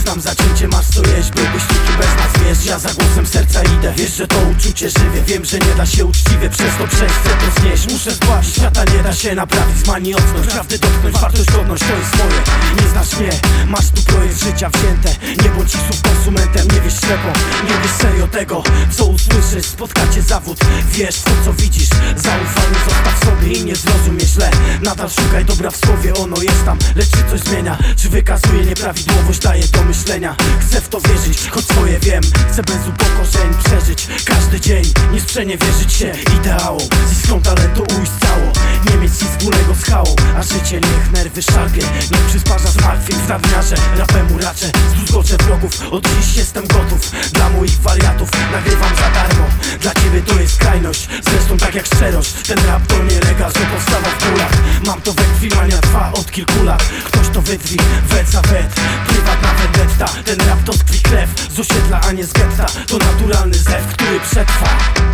tam zacięcie, masz co jeść, byłbyś nikim bez nas, wiesz. Ja za głosem serca idę, wiesz, że to uczucie żywie. Wiem, że nie da się uczciwie przez to przejść, chcę to znieść. Muszę zgłaszać, świata nie da się naprawić, zmani ocnąć, prawdy dotknąć, wartość godność, to jest moje. Nie znasz mnie, masz tu projekt życia wzięte. Nie bądź słów konsumentem, nie wiesz ślepo, nie wiesz serio tego, co usłyszysz. Spotkacie zawód, wiesz w to co widzisz. Zaufanie zostaw sobie i nie zrozumie źle. Nadal szukaj dobra w słowie, ono jest tam. Lecz czy coś zmienia, czy wykazuje nieprawidłowość, daje do myślenia. Chcę w to wierzyć, choć swoje wiem. Chcę bez upokorzeń przeżyć każdy dzień, nie sprzeniewierzyć się ideałom. Z iskrą talentu ujść cało, nie mieć nic wspólnego z chałą. A życie niech nerwy szarpie, niech przysparza zmartwień w nadmiarze. Rapem uraczę, zdruzgoczę wrogów. Od dziś jestem gotów, dla moich wariatów nagrywam za darmo. Dla ciebie to jest skrajność, zresztą tak jak szczerość. Ten rap to nie legal, że powstała w górach. Mam to we krwi, mania trwa od kilku lat. Ktoś to wytwi, wet za wet, prywatna vendetta. Ten rap to tkwi krew z osiedla, a nie z getta. To naturalny zew, który przetrwa.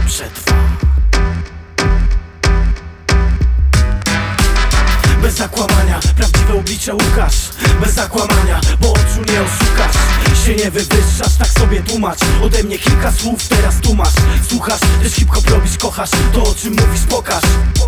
Bez zakłamania, prawdziwe oblicze Łukasz. Bez zakłamania, bo oczu nie oszukasz. Się nie wywyższasz, tak sobie tłumacz. Ode mnie kilka słów, teraz tu masz. Słuchasz, też hip-hop robisz, kochasz. To o czym mówisz, pokaż.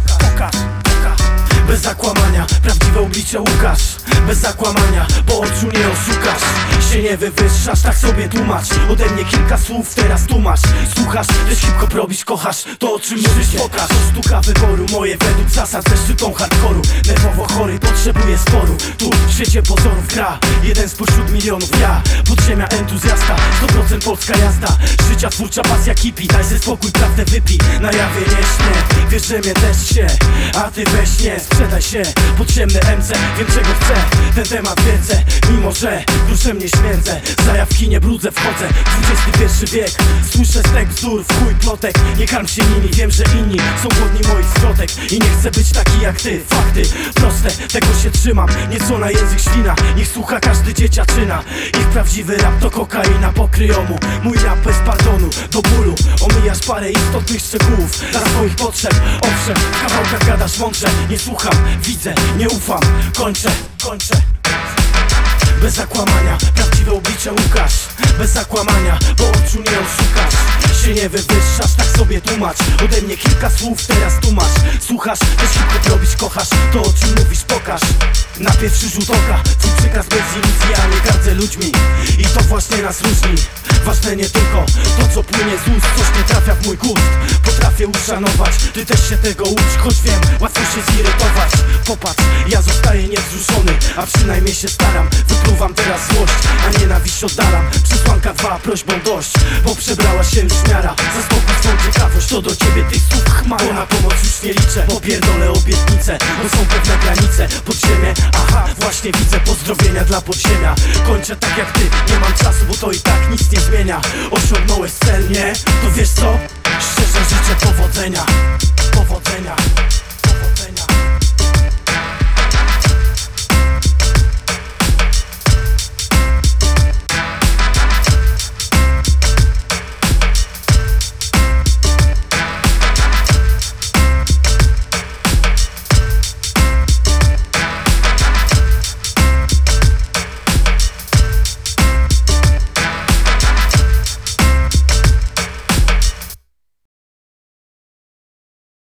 Bez zakłamania, prawdziwe oblicze Łukasz. Bez zakłamania, bo oczu nie oszukasz. Się nie wywyższasz, tak sobie tłumacz. Ode mnie kilka słów, teraz tu masz. Słuchasz, też hip-hop robisz, kochasz. To o czym mówisz, pokaż. To sztuka wyboru, moje według zasad ze szczytą hardkoru. Nerwowo chory, potrzebuję sporu. Tu w świecie pozorów gra jeden spośród milionów ja. Podziemia entuzjasta, 100% polska jazda. Życia twórcza pasja kipi, daj ze spokój, prawdę wypij. Na jawie nie śnię, wiesz, że mnie też się. A ty weź nie, sprzedaj się. Podziemny MC, wiem czego chcę. Ten temat wiedzę, mimo że duszę mnie śmierdzę. Zajawki nie brudzę, wchodzę XXI wiek. Słyszę stek bzdur, w chuj plotek. Nie karm się nimi, wiem, że inni są głodni moich zwrotek. I nie chcę być taki jak ty, fakty proste, tego się trzymam. Nieco na język świna, niech słucha każdy dzieciaczyna. Ich prawdziwy rap to kokaina pokryjomu. Mój rap bez pardonu, do bólu. Omijasz parę istotnych szczegółów dla swoich potrzeb. Owszem, w kawałkach gadasz mądrze. Nie słucham, widzę, nie ufam. Kończę. Bez zakłamania, prawdziwe oblicze Łukasz. Bez zakłamania, bo oczu nie oszukasz. Się nie wywyższasz, tak sobie tłumacz. Ode mnie kilka słów, teraz tu masz. Słuchasz, też hip-hop robisz, kochasz. To o czym mówisz, pokaż. Na pierwszy rzut oka, twój przekaz bez iluzji, a nie gardzę ludźmi. I to właśnie nas różni. Ważne nie tylko to, co płynie z ust. Coś nie trafia w mój gust. Potrafię uszanować, ty też się tego ucz. Choć wiem, łatwo się zirytować. Popatrz, ja zostaję niewzruszony, a przynajmniej się staram. Wypluwam teraz złość, a nienawiść oddalam. Przesłanka 2, prośbą dość, bo przebrała się już miara. Zaspokój swą ciekawość, to do ciebie tych słów chmara. Bo na pomoc już nie liczę, popierdolę obietnice, bo są pewne granice. Podziemie, aha, właśnie widzę. Pozdrowienia dla podziemia. Kończę tak jak ty, nie mam czasu, bo to i tak nic nie zmienia. Osiągnąłeś cel, nie? To wiesz co? Szczerze życzę powodzenia.